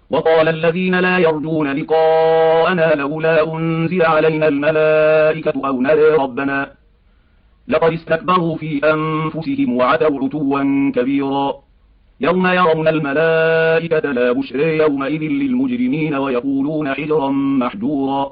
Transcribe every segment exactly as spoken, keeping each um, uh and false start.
وقال الذين لا يرجون لقاءنا لولا أنزل علينا الملائكة أو نرى ربنا لقد استكبروا في أنفسهم وعتوا عتوا كبيرا يوم يرون الملائكة لا بشرى يومئذ للمجرمين ويقولون حجرا محجورا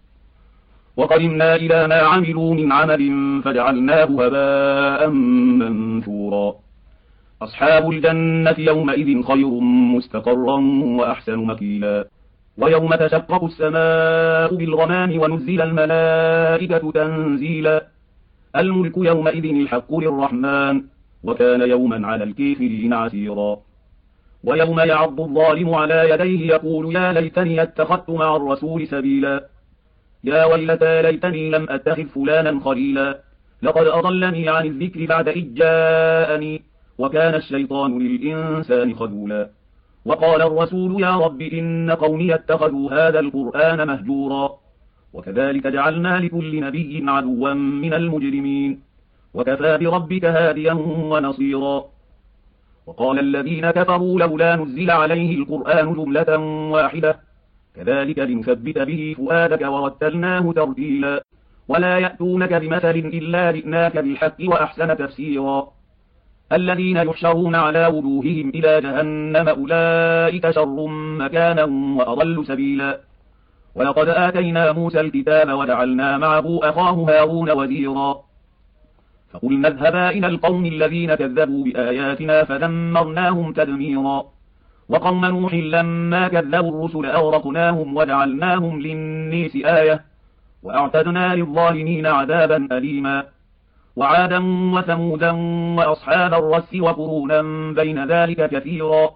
وقدمنا إلى ما عملوا من عمل فجعلناه هباء منثورا أصحاب الجنة يومئذ خير مستقرا وأحسن مكيلا ويوم تشقق السماء بالغمام ونزل الملائكة تنزيلا الملك يومئذ الحق للرحمن وكان يوما على الكافرين عسيرا ويوم يعض الظالم على يديه يقول يا ليتني اتخذت مع الرسول سبيلا يا ويلتى ليتني لم أتخذ فلانا خليلا لقد أضلني عن الذكر بعد إذ جاءني وكان الشيطان للإنسان خذولا وقال الرسول يا رب إن قومي اتخذوا هذا القرآن مهجورا وكذلك جعلنا لكل نبي عدوا من المجرمين وكفى بربك هاديا ونصيرا وقال الذين كفروا لولا نزل عليه القرآن جملة واحدة كذلك لنثبت به فؤادك ورتلناه ترتيلا ولا يأتونك بمثل إلا جئناك بالحق وأحسن تفسيرا الذين يحشرون على وجوههم إلى جهنم أولئك شر مكانا وأضل سبيلا ولقد آتينا موسى الكتاب وجعلنا معه أخاه هارون وزيرا فقلنا اذهبا إلى القوم الذين كذبوا بآياتنا فدمرناهم تدميرا وقوم نوح لما كذبوا الرسل أغرقناهم وجعلناهم للناس آية وأعتدنا للظالمين عذابا أليما وعادا وثمودا وأصحاب الرس وقرونا بين ذلك كثيرا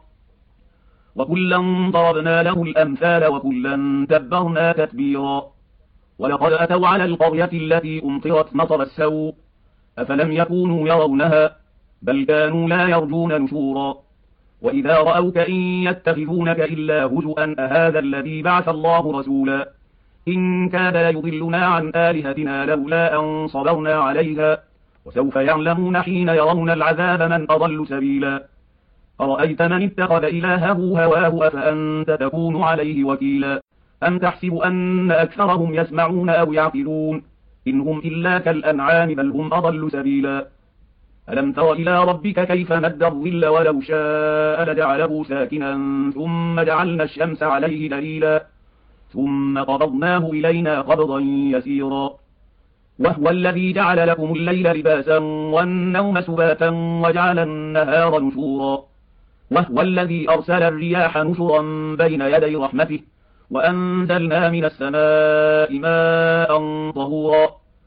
وكلا ضربنا له الأمثال وكلا تبرنا تتبيرا ولقد أتوا على القرية التي أمطرت مطر السوء أفلم يكونوا يرونها بل كانوا لا يرجون نشورا وإذا رأوك إن يتخذونك إلا هزؤا أهذا الذي بعث الله رسولا إن كاد ليضلنا عن آلهتنا لولا أن صبرنا عليها وسوف يعلمون حين يرون العذاب من أضل سبيلا أرأيت من اتخذ إلهه هواه أفأنت تكون عليه وكيلا أم تحسب أن أكثرهم يسمعون أو يعقلون إن هم إلا كالأنعام بل هم أضل سبيلا ألم تر إلى ربك كيف مد الظل ولو شاء لجعله ساكنا ثم جعلنا الشمس عليه دليلا ثم قبضناه إلينا قبضا يسيرا وهو الذي جعل لكم الليل لباسا والنوم سباتا وجعل النهار نشورا وهو الذي أرسل الرياح نشرا بين يدي رحمته وأنزلنا من السماء ماء طهورا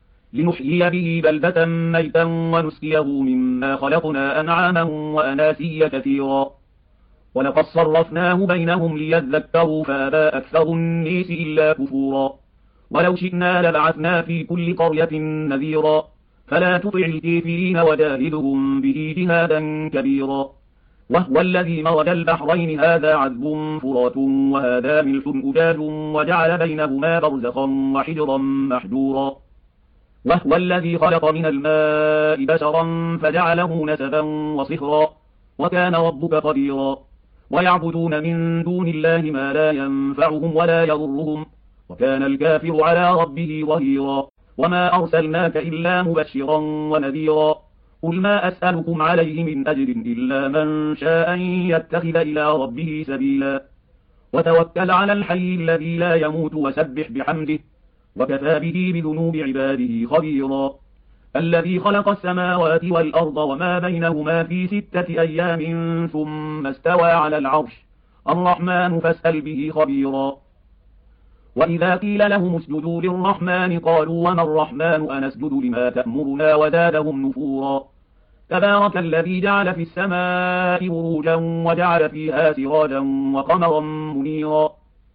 لنحيي به بلدة ميتا ونسقيه مما خلقنا أنعاما وأناسيا كثيرا ولقد صرفناه بينهم ليذكروا فأبى أكثر الناس إلا كفورا ولو شئنا لبعثنا في كل قرية نذيرا فلا تطع الكافرين وجاهدهم به جهادا كبيرا وهو الذي مرج البحرين هذا عذب فرات وهذا ملح أجاج وجعل بينهما برزخا وحجرا محجورا وهو الذي خلق من الماء بشرا فجعله نسبا وصهرا وكان ربك قديرا ويعبدون من دون الله ما لا ينفعهم ولا يضرهم وكان الكافر على ربه ظهيرا وما أرسلناك إلا مبشرا ونذيرا قل ما أسألكم عليه من أجر إلا من شاء أن يتخذ إلى ربه سبيلا وتوكل على الحي الذي لا يموت وسبح بحمده وكفى به بذنوب عباده خبيرا الذي خلق السماوات والأرض وما بينهما في ستة أيام ثم استوى على العرش الرحمن فاسأل به خبيرا وإذا قيل لهم اسجدوا للرحمن قالوا وما الرحمن أنسجد لما تأمرنا وزادهم نفورا تبارك الذي جعل في السماء بروجا وجعل فيها سراجا وقمرا منيرا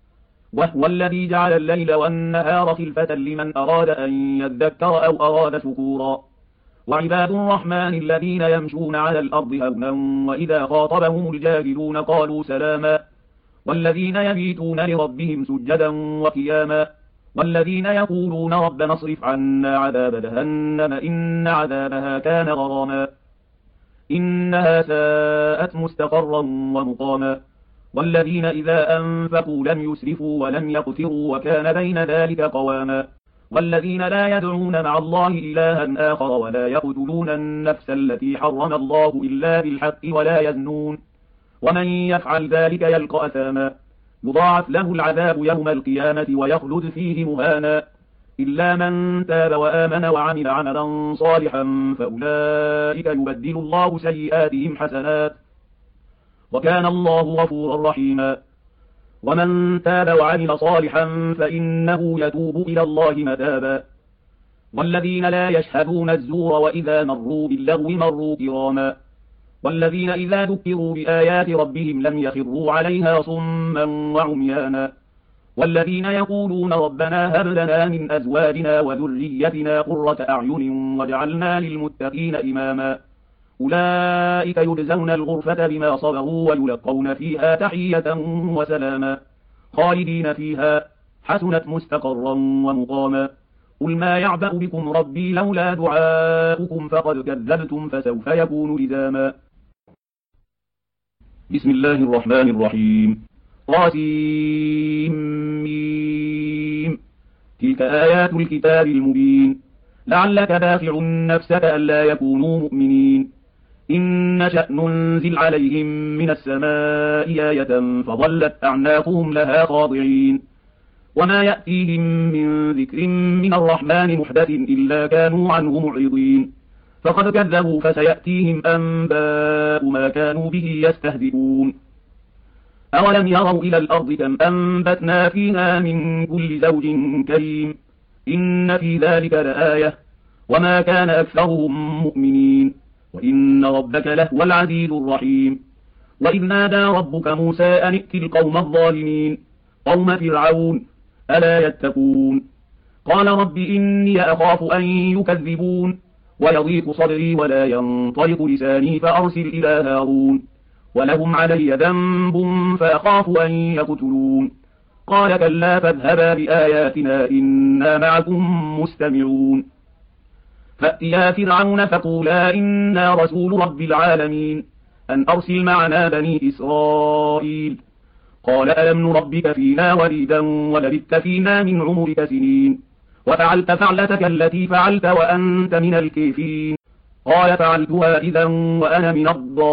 وهو الذي جعل الليل والنهار خلفة لمن أراد أن يذكر أو أراد شكورا وعباد الرحمن الذين يمشون على الأرض هونا وإذا خاطبهم الجاهلون قالوا سلاما والذين يبيتون لربهم سجدا وقياما والذين يقولون ربنا اصرف عنا عذاب جهنم إن عذابها كان غراما إنها ساءت مستقرا ومقاما والذين إذا أنفقوا لم يسرفوا ولم يقتروا وكان بين ذلك قواما والذين لا يدعون مع الله إلها آخر ولا يقتلون النفس التي حرم الله إلا بالحق ولا يزنون ومن يفعل ذلك يلقى أثاما يضاعف له العذاب يوم القيامة ويخلد فيه مهانا إلا من تاب وآمن وعمل عملا صالحا فأولئك يبدل الله سيئاتهم حسنات وكان الله غفورا رحيما ومن تاب وعمل صالحا فإنه يتوب إلى الله متابا والذين لا يشهدون الزور وإذا مروا باللغو مروا كراما والذين إذا ذكروا بآيات ربهم لم يخروا عليها صما وعميانا والذين يقولون ربنا هب لنا من أزواجنا وذريتنا قرة أعين واجعلنا للمتقين إماما أولئك يجزون الغرفة بما صبروا ويلقون فيها تحية وسلاما خالدين فيها حسنت مستقرا ومقاما قل ما يعبأ بكم ربي لولا دعاؤكم فقد كذبتم فسوف يكون لزاما بسم الله الرحمن الرحيم طاسيم تلك آيات الكتاب المبين لعلك باخع نفسك ألا يكونوا مؤمنين إن نشأ ننزل عليهم من السماء آية فظلت أعناقهم لها خاضعين وما يأتيهم من ذكر من الرحمن محدث إلا كانوا عنه معرضين فقد كذبوا فسيأتيهم أنباء ما كانوا به يستهزئون أولم يروا إلى الأرض كم أنبتنا فيها من كل زوج كريم إن في ذلك لآية وما كان أكثرهم مؤمنين وإن ربك لهو العزيز الرحيم وإذ نادى ربك موسى أن ائت القوم الظالمين قوم فرعون ألا يتقون قال رب إني أخاف أن يكذبون ويضيق صدري ولا ينطلق لساني فأرسل إلى هارون ولهم علي ذنب فأخاف أن يقتلون قال كلا فاذهبا بآياتنا إنا معكم مستمعون فأتيا فرعون فقولا إنا رسول رب العالمين أن أرسل معنا بني إسرائيل قال ألم نربك فينا وليدا ولبثت فينا من عمرك سنين وفعلت فعلتك التي فعلت وأنت من الكافرين قال فعلتها إذا وأنا من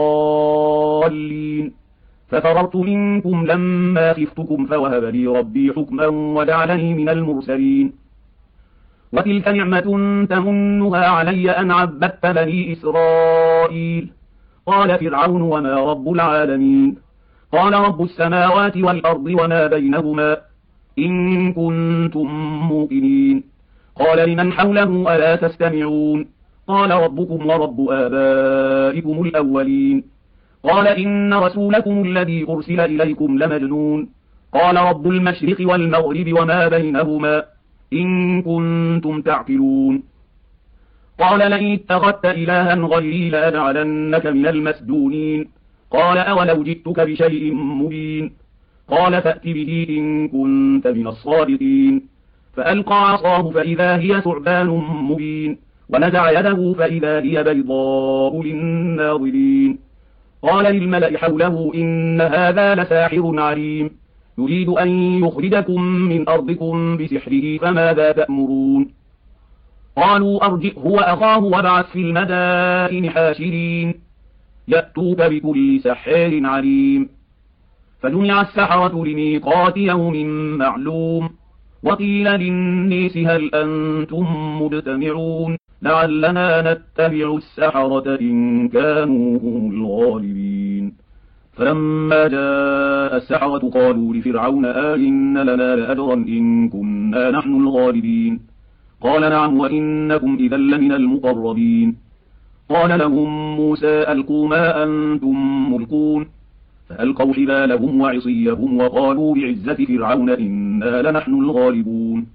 الضالين ففررت منكم لما خفتكم فوهب لي ربي حكما وجعلني من المرسلين وتلك نعمة تمنها علي أن عبدت بني إسرائيل قال فرعون وما رب العالمين قال رب السماوات والأرض وما بينهما إن كنتم موقنين قال لمن حوله ألا تستمعون قال ربكم ورب آبائكم الأولين قال إن رسولكم الذي أرسل إليكم لمجنون قال رب المشرق والمغرب وما بينهما إن كنتم تعقلون قال لئن اتخذت إلها غيري لأجعلنك من المسجونين قال أولو جئتك بشيء مبين قال فأت به إن كنت من الصادقين فألقى عصاه فإذا هي ثعبان مبين ونزع يده فإذا هي بيضاء للناظرين قال للملأ حوله إن هذا لساحر عليم يريد أن يخرجكم من أرضكم بسحره فماذا تأمرون قالوا أرجئه وأخاه وابعث في المدائن حاشرين يأتوك بكل سحار عليم فجمع السحرة لميقات يوم معلوم وقيل للناس هل أنتم مجتمعون لعلنا نتبع السحرة إن كانوا هم الغالبين فلما جاء السحرة قالوا لفرعون آئن لنا لأجرا إن كنا نحن الغالبين قال نعم وإنكم إذا لمن المقربين قال لهم موسى ألقوا ما أنتم ملقون فألقوا حبالهم وعصيهم وقالوا بعزة فرعون إنا لنحن الغالبون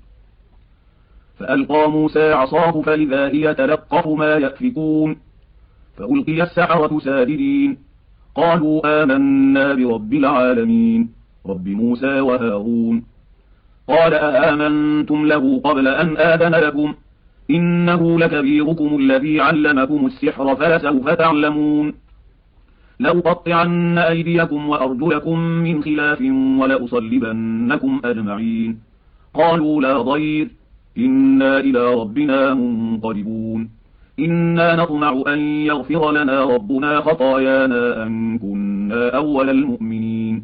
فألقى موسى عصاه فإذا هي تلقف ما يأفكون فألقي السحرة ساجدين قالوا آمنا برب العالمين رب موسى وهارون قال أآمنتم له قبل أن آذن لكم إنه لكبيركم الذي علمكم السحر فلسوف تعلمون لأقطعن أيديكم وأرجلكم من خلاف ولأصلبنكم أجمعين. قالوا لا ضير إنا إلى ربنا منقلبون. إنا نطمع أن يغفر لنا ربنا خطايانا أن كنا أول المؤمنين.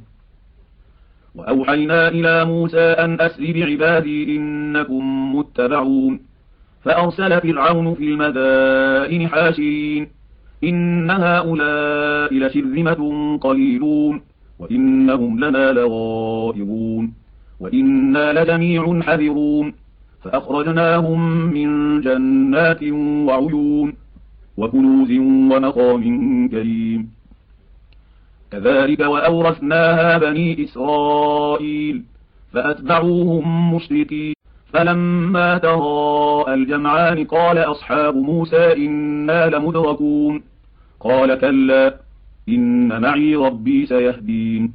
وأوحينا إلى موسى أن أسر بعبادي إنكم متبعون. فأرسل فرعون في المدائن حاشرين إن هؤلاء لشرذمة قليلون وإنهم لنا لغائظون وإنا لجميع حذرون. فأخرجناهم من جنات وعيون وكنوز ومقام كريم. كذلك وأورثناها بني إسرائيل فأتبعوهم مشركين. فلما تراءى الجمعان قال أصحاب موسى إنا لمدركون. قال كلا إن معي ربي سيهدين.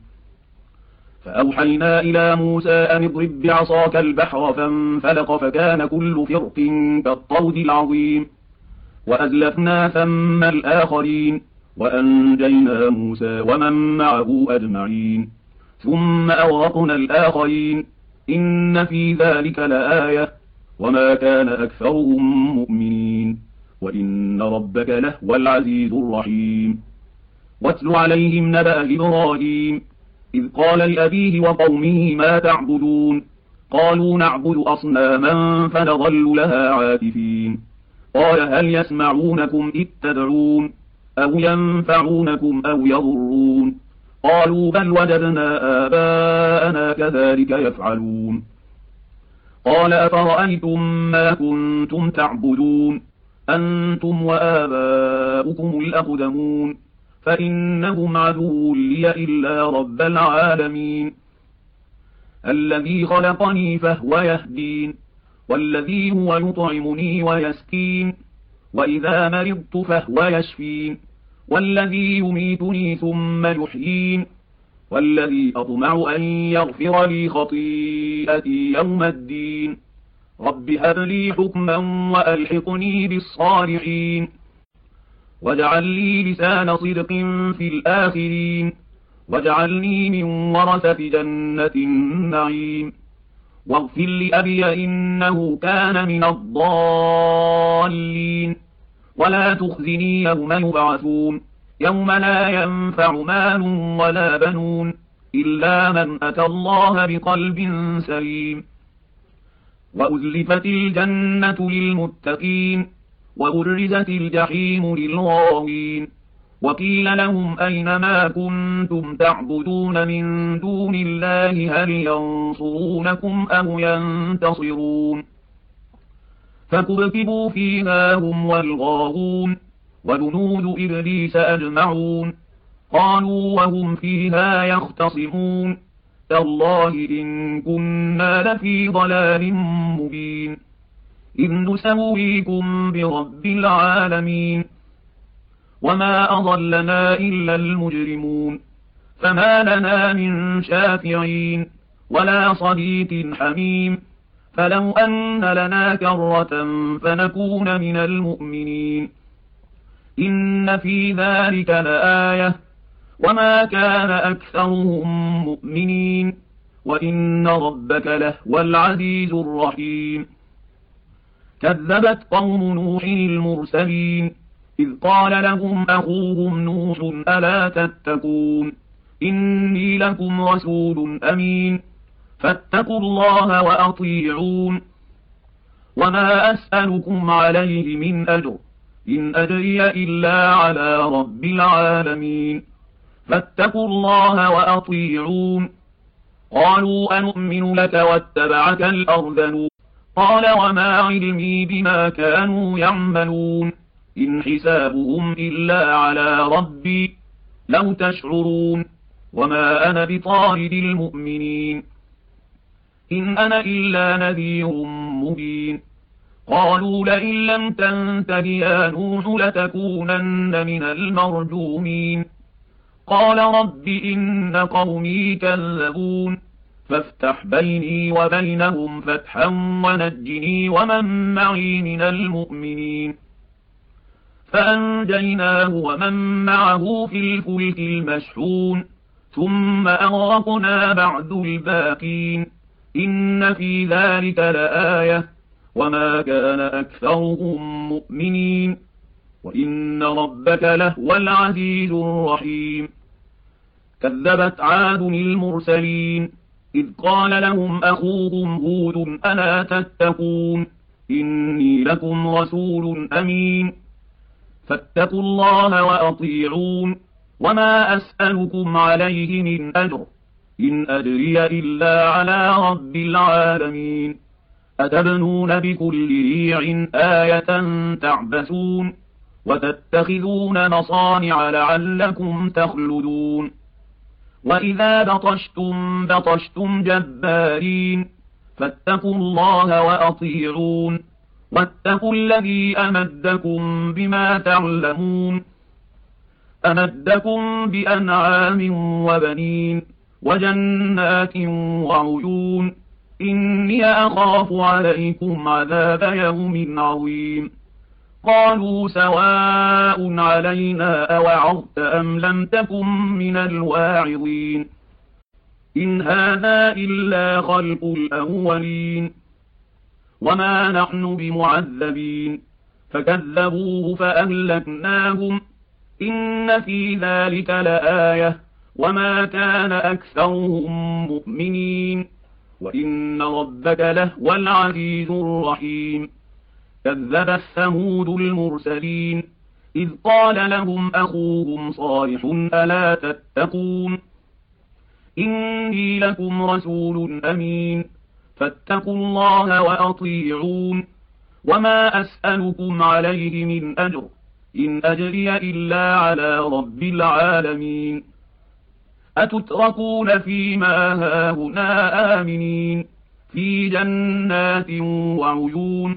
فأوحينا إلى موسى أن اضرب بعصاك البحر فانفلق فكان كل فرق كالطود العظيم. وأزلفنا ثم الآخرين وأنجينا موسى ومن معه أجمعين. ثم أغرقنا الآخرين إن في ذلك لآية وما كان أكثرهم مؤمنين وإن ربك لهو العزيز الرحيم. واتل عليهم نبأ إبراهيم إذ قال لأبيه وقومه ما تعبدون. قالوا نعبد أصناما فنظل لها عاكفين. قال هل يسمعونكم إذ تدعون أو ينفعونكم أو يضرون. قالوا بل وجدنا آباءنا كذلك يفعلون. قال أفرأيتم ما كنتم تعبدون أنتم وآباؤكم الأقدمون فإنهم عدو لي إلا رب العالمين الذي خلقني فهو يهدين والذي هو يطعمني ويسكين وإذا مرضت فهو يشفين والذي يميتني ثم يحيين والذي أطمع أن يغفر لي خطيئتي يوم الدين. رب هب لي حكما وألحقني بالصالحين واجعل لي لسان صدق في الآخرين واجعلني من ورثة جنة النعيم واغفر لأبي إنه كان من الضالين ولا تخزني يوم يبعثون يوم لا ينفع مال ولا بنون إلا من أتى الله بقلب سليم. وأزلفت الجنة للمتقين وبرزت الجحيم للغاوين وقيل لهم أين ما كنتم تعبدون من دون الله هل ينصرونكم أو ينتصرون. فكبكبوا فيها هم والغاوون وجنود إبليس أجمعون قالوا وهم فيها يختصمون تالله إن كنا لفي ضلال مبين إذ نسويكم برب العالمين وما أضلنا إلا المجرمون فما لنا من شافعين ولا صديق حميم فلو أن لنا كرة فنكون من المؤمنين إن في ذلك لآية وما كان أكثرهم مؤمنين وإن ربك لهو العزيز الرحيم. كذبت قوم نوح المرسلين إذ قال لهم أخوهم نوح ألا تتقون إني لكم رسول أمين فاتقوا الله وأطيعون وما أسألكم عليه من أجر إن أجري إلا على رب العالمين فاتقوا الله وأطيعون. قالوا أنؤمن لك واتبعك الأرذلون قال وما علمي بما كانوا يعملون إن حسابهم إلا على ربي لو تشعرون وما أنا بطارد المؤمنين إن أنا إلا نذير مبين. قالوا لئن لم تنته يا نوح لتكونن من المرجومين قال رب إن قومي كذبون فافتح بيني وبينهم فتحا ونجني ومن معي من المؤمنين. فأنجيناه ومن معه في الفلك المشحون ثم أغرقنا بعد الباقين إن في ذلك لآية وما كان أكثرهم مؤمنين وإن ربك لهو العزيز الرحيم كذبت عاد المرسلين إذ قال لهم أخوهم هود ألا تتقون إني لكم رسول أمين فاتقوا الله وأطيعون وما أسألكم عليه من أجر إن أجري إلا على رب العالمين أتبنون بكل ريع آية تعبثون وتتخذون مصانع لعلكم تخلدون وإذا بطشتم بطشتم جبارين فاتقوا الله وأطيعون واتقوا الذي أمدكم بما تعلمون أمدكم بأنعام وبنين وجنات وعيون إني أخاف عليكم عذاب يوم عظيم قالوا سواء علينا أوعظت أم لم تكن من الواعظين إن هذا إلا خلق الأولين وما نحن بمعذبين فكذبوه فأهلكناهم إن في ذلك لآية وما كان أكثرهم مؤمنين وإن ربك لهو العزيز الرحيم كذبت ثمود المرسلين إذ قال لهم أخوهم صالح ألا تتقون إني لكم رسول أمين فاتقوا الله وأطيعون وما أسألكم عليه من أجر إن أجري إلا على رب العالمين أتتركون فيما هاهنا آمنين في جنات وعيون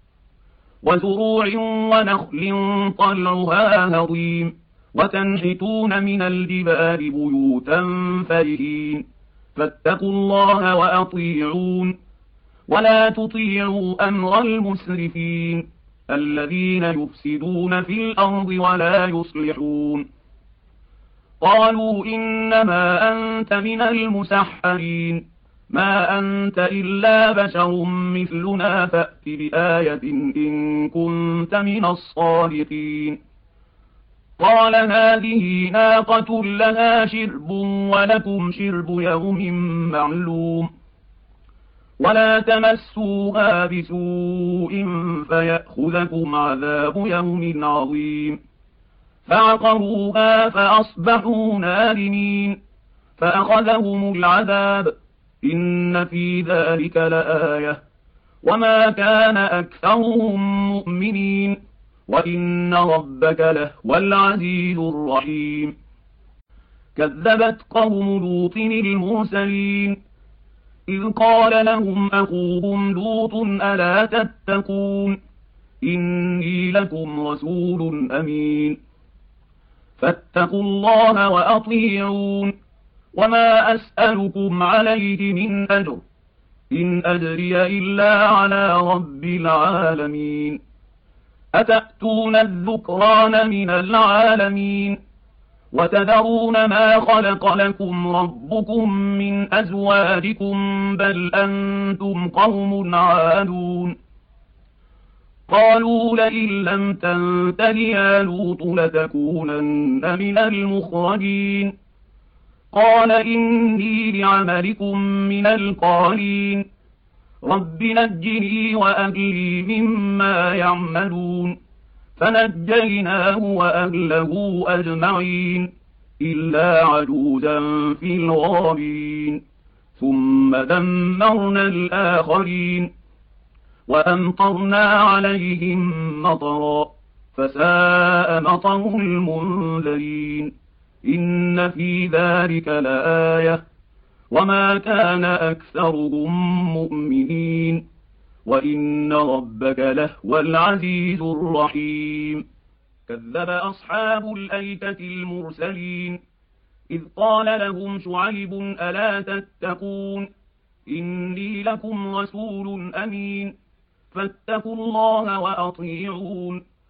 وزروع ونخل طلعها هضيم وتنحتون من الجبال بيوتا فرهين فاتقوا الله وأطيعون ولا تطيعوا أمر المسرفين الذين يفسدون في الأرض ولا يصلحون قالوا إنما أنت من المسحرين ما أنت إلا بشر مثلنا فأت بآية إن كنت من الصادقين قال هذه ناقة لها شرب ولكم شرب يوم معلوم ولا تمسوها بسوء فيأخذكم عذاب يوم عظيم فعقروها فأصبحوا نادمين فأخذهم العذاب إن في ذلك لآية وما كان أكثرهم مؤمنين وإن ربك لهو العزيز الرحيم كذبت قوم لوط المرسلين إذ قال لهم أخوهم لوط ألا تتقون إني لكم رسول أمين فاتقوا الله وأطيعون وما أسألكم عليه من أجر إن أجري إلا على رب العالمين أتأتون الذكران من العالمين وتذرون ما خلق لكم ربكم من أزواجكم بل أنتم قوم عادون قالوا لئن لم تنته يا لوط لتكونن من المخرجين قال إني لعملكم من القالين رب نجني وأهلي مما يعملون فنجيناه وأهله أجمعين إلا عجوزا في الغابرين ثم دمرنا الآخرين وأمطرنا عليهم مطرا فساء مطر المنذرين إن في ذلك لآية وما كان أكثرهم مؤمنين وإن ربك لهو العزيز الرحيم كذب أصحاب الأيكة المرسلين إذ قال لهم شعيب ألا تتقون إني لكم رسول أمين فاتقوا الله وأطيعون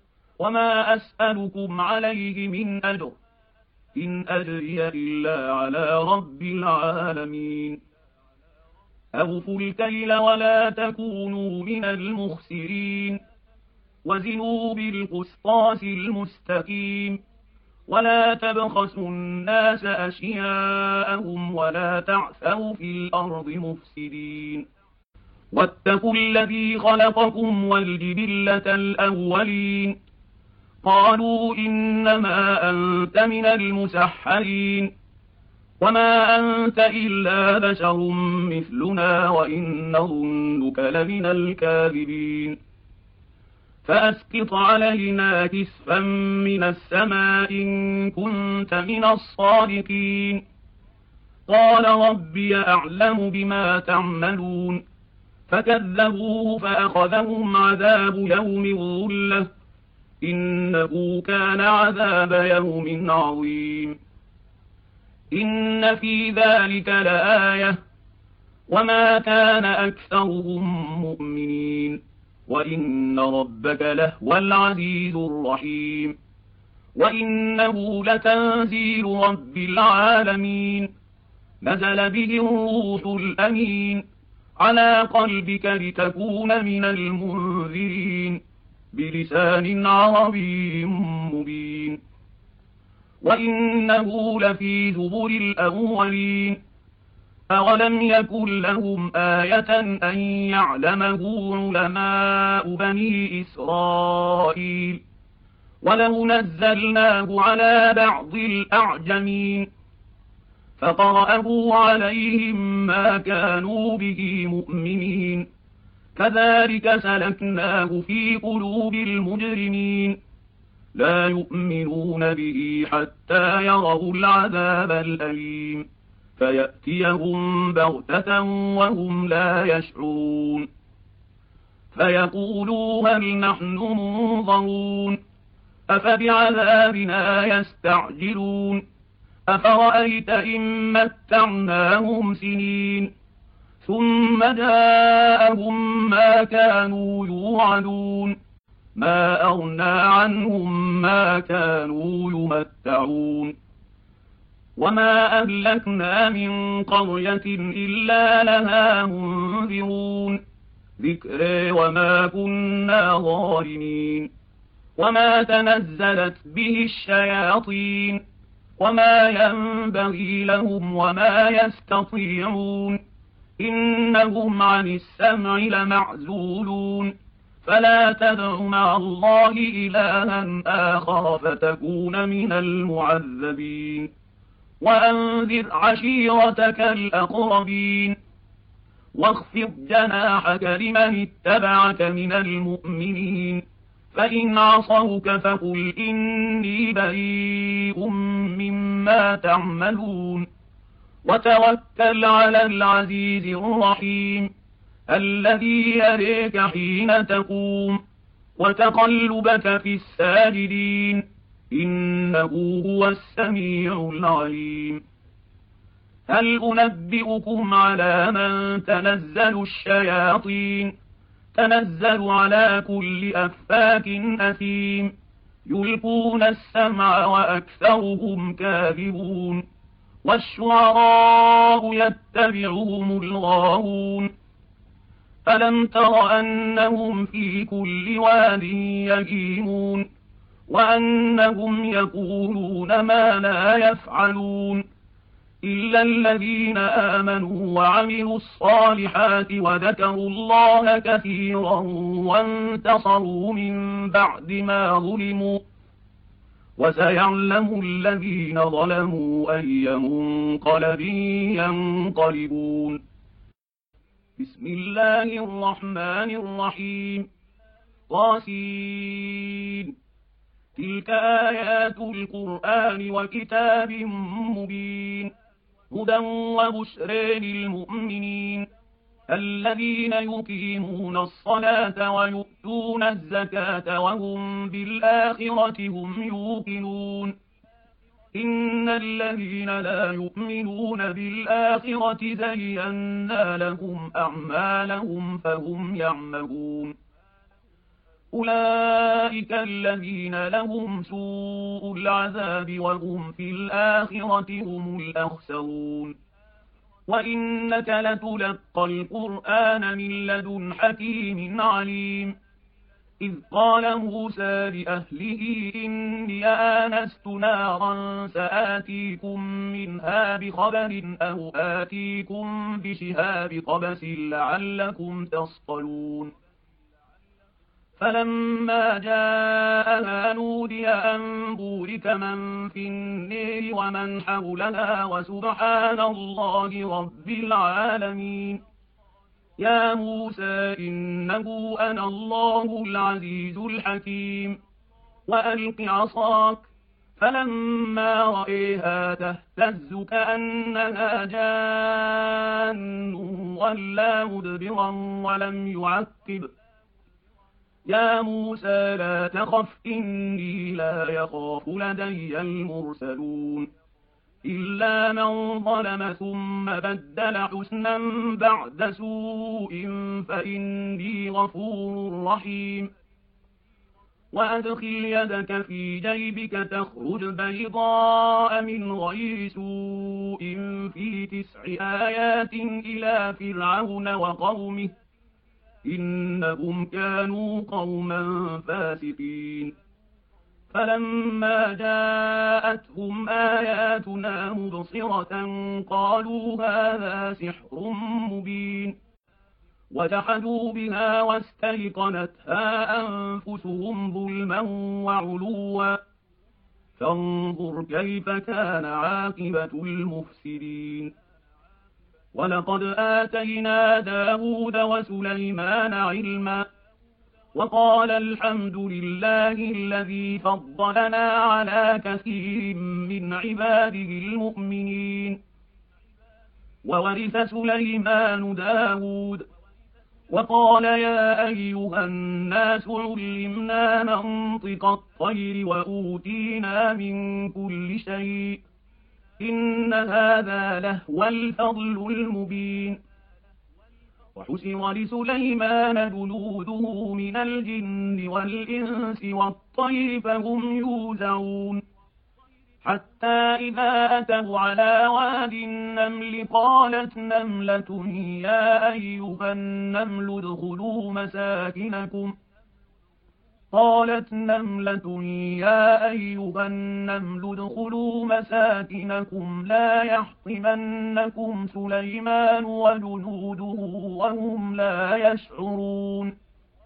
وما أسألكم عليه من أجر، إن أجري إلا على رب العالمين. أوفوا الكيل ولا تكونوا من المخسرين، وزنوا بالقسطاس المستقيم، ولا تبخسوا الناس أشياءهم ولا تعثوا في الأرض مفسدين. واتقوا الذي خلقكم والجبلة الأولين، قالوا إنما أنت من المسحرين، وما أنت إلا بشر مثلنا وإن نظنك لمن الكاذبين. فأسقط علينا كسفا من السماء إن كنت من الصادقين. قال ربي أعلم بما تعملون، فكذبوه فأخذهم عذاب يوم الظلة، إنه كان عذاب يوم عظيم. إن في ذلك لآية، وما كان أكثرهم مؤمنين، وإن ربك لهو العزيز الرحيم. وإنه لتنزيل رب العالمين، نزل به الروح الأمين على قلبك لتكون من المنذرين بلسان عربي مبين. وإنه لفي زبر الأولين، أولم يكن لهم آية أن يعلمه علماء بني إسرائيل. ولو نزلناه على بعض الأعجمين فقرأه عليهم ما كانوا به مؤمنين، كذلك سلكناه في قلوب المجرمين، لا يؤمنون به حتى يروا العذاب الأليم، فيأتيهم بغتة وهم لا يشعرون، فيقولوا هل نحن منظرون، أفبعذابنا يستعجلون، أفرأيت إن متعناهم سنين ثم جاءهم ما كانوا يوعدون، ما أغنى عنهم ما كانوا يمتعون. وما أهلكنا من قرية إلا لها منذرون، ذكرى وما كنا ظالمين. وما تنزلت به الشياطين، وما ينبغي لهم وما يستطيعون، إنهم عن السمع لمعزولون. فلا تدع مع الله إلها آخر فتكون من المعذبين. وأنذر عشيرتك الأقربين، واخفض جناحك لمن اتبعك من المؤمنين. فإن عصوك فقل إني بريء مما تعملون، وتوكل على العزيز الرحيم الذي يريك حين تقوم وتقلبك في الساجدين، إنه هو السميع العليم. هل أنبئكم على من تنزل الشياطين؟ تنزل على كل أفاك أثيم، يلقون السمع وأكثرهم كاذبون، والشعراء يتبعهم الغاوون. ألم تر أنهم في كل واد يهيمون، وأنهم يقولون ما لا يفعلون، إلا الذين آمنوا وعملوا الصالحات وذكروا الله كثيرا وانتصروا من بعد ما ظلموا، وسيعلم الذين ظلموا أي منقلب ينقلبون. بسم الله الرحمن الرحيم. طاسين. تلك آيات القرآن وكتاب مبين، هدى وبشرى للمؤمنين الذين يقيمون الصلاة ويؤتون الزكاة وهم بالآخرة هم يوقنون. إن الذين لا يؤمنون بالآخرة زينا لهم أعمالهم فهم يعمهون. أولئك الذين لهم سوء العذاب وهم في الآخرة هم الأخسرون. وإنك لتلقى القرآن من لدن حكيم عليم. إذ قال موسى لأهله إني آنست نارا سآتيكم منها بخبر أو آتيكم بشهاب قبس لعلكم تصطلون. فلما جاءها نودي أن بورك من في النير ومن حولها وسبحان الله رب العالمين. يا موسى إنه أنا الله العزيز الحكيم. وألق عصاك فلما رأيها تهتز كأنها جان ولا مدبرا ولم يعقب. يا موسى لا تخف إني لا يخاف لدي المرسلون. إلا من ظلم ثم بدل حسنا بعد سوء فإني غفور رحيم. وأدخل يدك في جيبك تخرج بيضاء من غير سوء في تسع آيات إلى فرعون وقومه إنهم كانوا قوما فاسقين. فلما جاءتهم آياتنا مبصرة قالوا هذا سحر مبين. وجحدوا بها واستيقنتها أنفسهم ظلما وعلوا فانظر كيف كان عاقبة المفسدين. ولقد آتينا داود وسليمان علما وقال الحمد لله الذي فضلنا على كثير من عباده المؤمنين. وورث سليمان داود وقال يا أيها الناس علمنا منطق الطير وأوتينا من كل شيء إن هذا لهو الفضل المبين. وحشر لسليمان جنوده من الجن والإنس والطير فهم يوزعون. حتى إذا أتوا على واد النمل قالت نملة يا أيها النمل ادخلوا مساكنكم قالت نملة يا أيها النمل ادخلوا مساكنكم لا يحطمنكم سليمان وجنوده وهم لا يشعرون.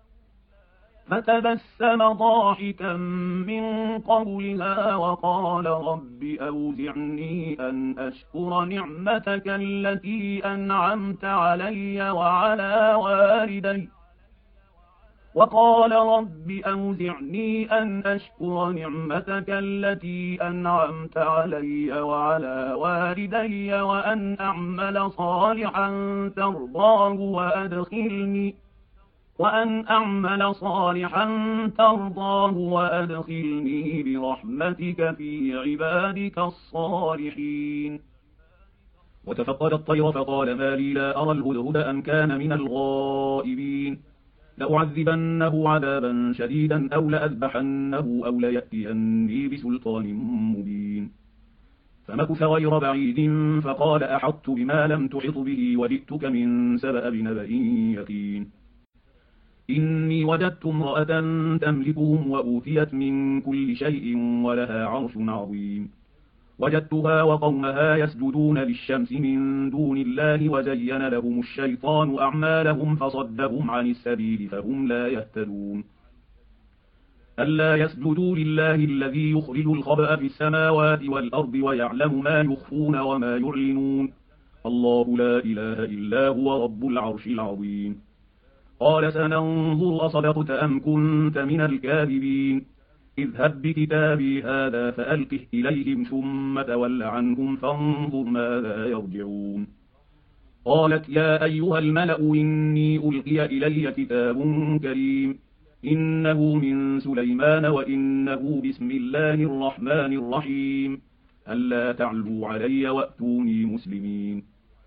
فتبسم ضاحكا من قولها وقال رب أوزعني أن أشكر نعمتك التي أنعمت علي وعلى والدي وقال رب أوزعني أن أشكر نعمتك التي أنعمت علي وعلى والدي وأن أعمل صالحا ترضاه وأدخلني وأن أعمل صالحا ترضاه وأدخلني برحمتك في عبادك الصالحين. وتفقد الطير فقال ما لي لا أرى الهدهد أم كان من الغائبين. لأعذبنه عذابا شديدا أو لأذبحنه أو ليأتيني بسلطان مبين. فمكث غير بعيد فقال أحطت بما لم تحط به وجئتك من سبأ بنبأ يقين. إني وجدت امرأة تملكهم وأوتيت من كل شيء ولها عرش عظيم. وجدتها وقومها يسجدون للشمس من دون الله وزين لهم الشيطان أعمالهم فصدهم عن السبيل فهم لا يهتدون. ألا يسجدوا لله الذي يخرج الخبأ في السماوات والأرض ويعلم ما يخفون وما يعلنون الله لا إله إلا هو رب العرش العظيم. قال سننظر أصدقت أم كنت من الكاذبين. اذهب بكتابي هذا فألقه إليهم ثم تول عنهم فانظر ماذا يرجعون. قالت يا أيها الملأ إني ألقي إلي كتاب كريم إنه من سليمان وإنه بسم الله الرحمن الرحيم ألا تعلوا علي وأتوني مسلمين.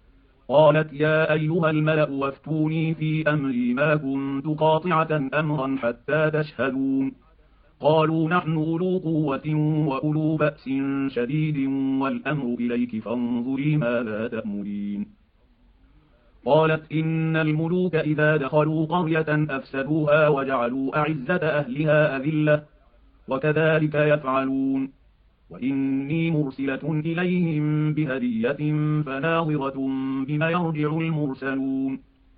قالت يا أيها الملأ وافتوني في أمري ما كنت قاطعة أمرا حتى تشهدون قالوا نحن أولو قوة وأولو بأس شديد والأمر إليك فانظري ماذا تأمرين قالت إن الملوك إذا دخلوا قرية أفسدوها وجعلوا أعزة أهلها أذلة وكذلك يفعلون وإني مرسلة إليهم بهدية فناظرة بما يرجع المرسلون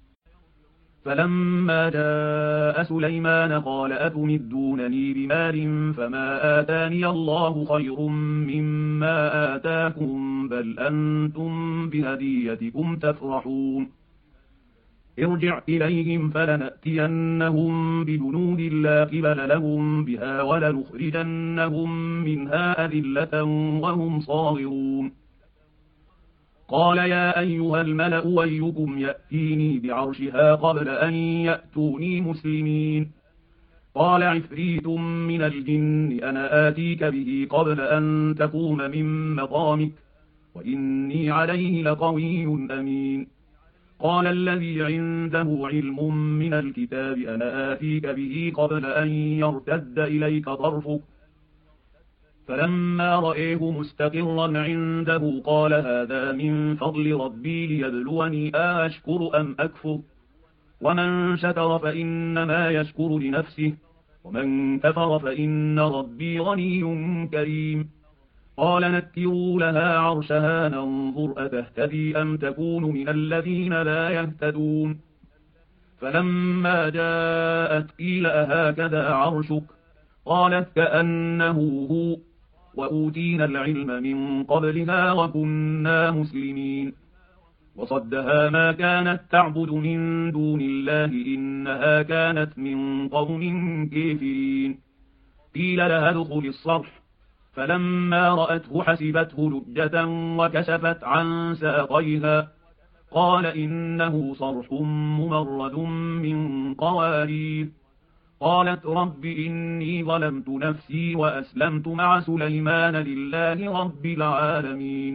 فلما جاء سليمان قال أتمدونني بمال فما آتاني الله خير مما آتاكم بل أنتم بهديتكم تفرحون ارجع إليهم فلنأتينهم بجنود لا قبل لهم بها ولنخرجنهم منها أذلة وهم صاغرون قال يا أيها الملأ أيكم يأتيني بعرشها قبل أن يأتوني مسلمين قال عفريت من الجن أنا آتيك به قبل أن تقوم من مقامك وإني عليه لقوي أمين قال الذي عنده علم من الكتاب أنا آتيك به قبل أن يرتد إليك طرفك فلما رأيه مستقرا عنده قال هذا من فضل ربي ليبلوني أشكر أم أكفر ومن شكر فإنما يشكر لنفسه ومن كفر فإن ربي غني كريم قال نكروا لها عرشها ننظر أتهتدي أم تكون من الذين لا يهتدون فلما جاءت قيل أهكذا عرشك قالت كأنه هو وأوتينا العلم من قبلها وكنا مسلمين وصدها ما كانت تعبد من دون الله إنها كانت من قوم كافرين قيل لها ادخل الصرح فلما رأته حسبته لجة وكشفت عن ساقيها قال إنه صرح ممرد من قوارير قالت رب إني ظلمت نفسي وأسلمت مع سليمان لله رب العالمين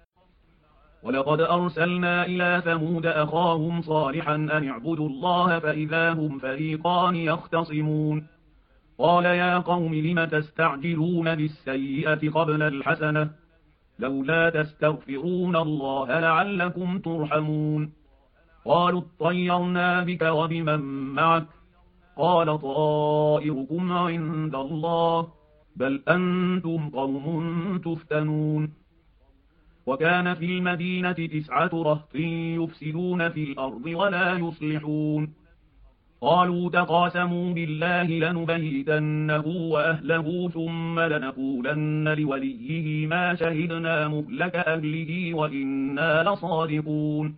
ولقد أرسلنا إلى ثمود أخاهم صالحا أن اعبدوا الله فإذا هم فريقان يختصمون قال يا قوم لم تستعجلون بالسيئة قبل الحسنة لولا تستغفرون الله لعلكم ترحمون قالوا اطيرنا بك وبمن معك قال طائركم عند الله بل أنتم قوم تفتنون وكان في المدينة تسعة رهط يفسدون في الأرض ولا يصلحون قالوا تقاسموا بالله لنبيتنه وأهله ثم لنقولن لوليه ما شهدنا مهلك أهله وإنا لصادقون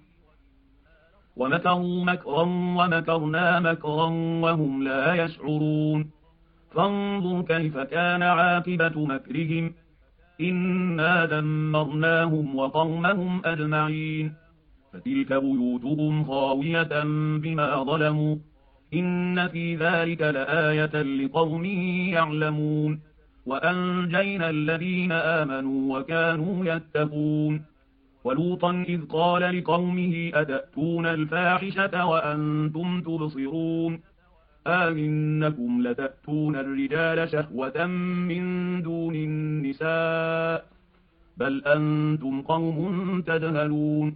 ومكروا مكرا ومكرنا مكرا وهم لا يشعرون فانظر كيف كان عاقبة مكرهم إنا دمرناهم وقومهم أجمعين فتلك بيوتهم خاوية بما ظلموا إن في ذلك لآية لقوم يعلمون وأنجينا الذين آمنوا وكانوا يتقون ولوطا إذ قال لقومه أتأتون الفاحشة وأنتم تبصرون آمنكم لتأتون الرجال شهوة من دون النساء بل أنتم قوم تجهلون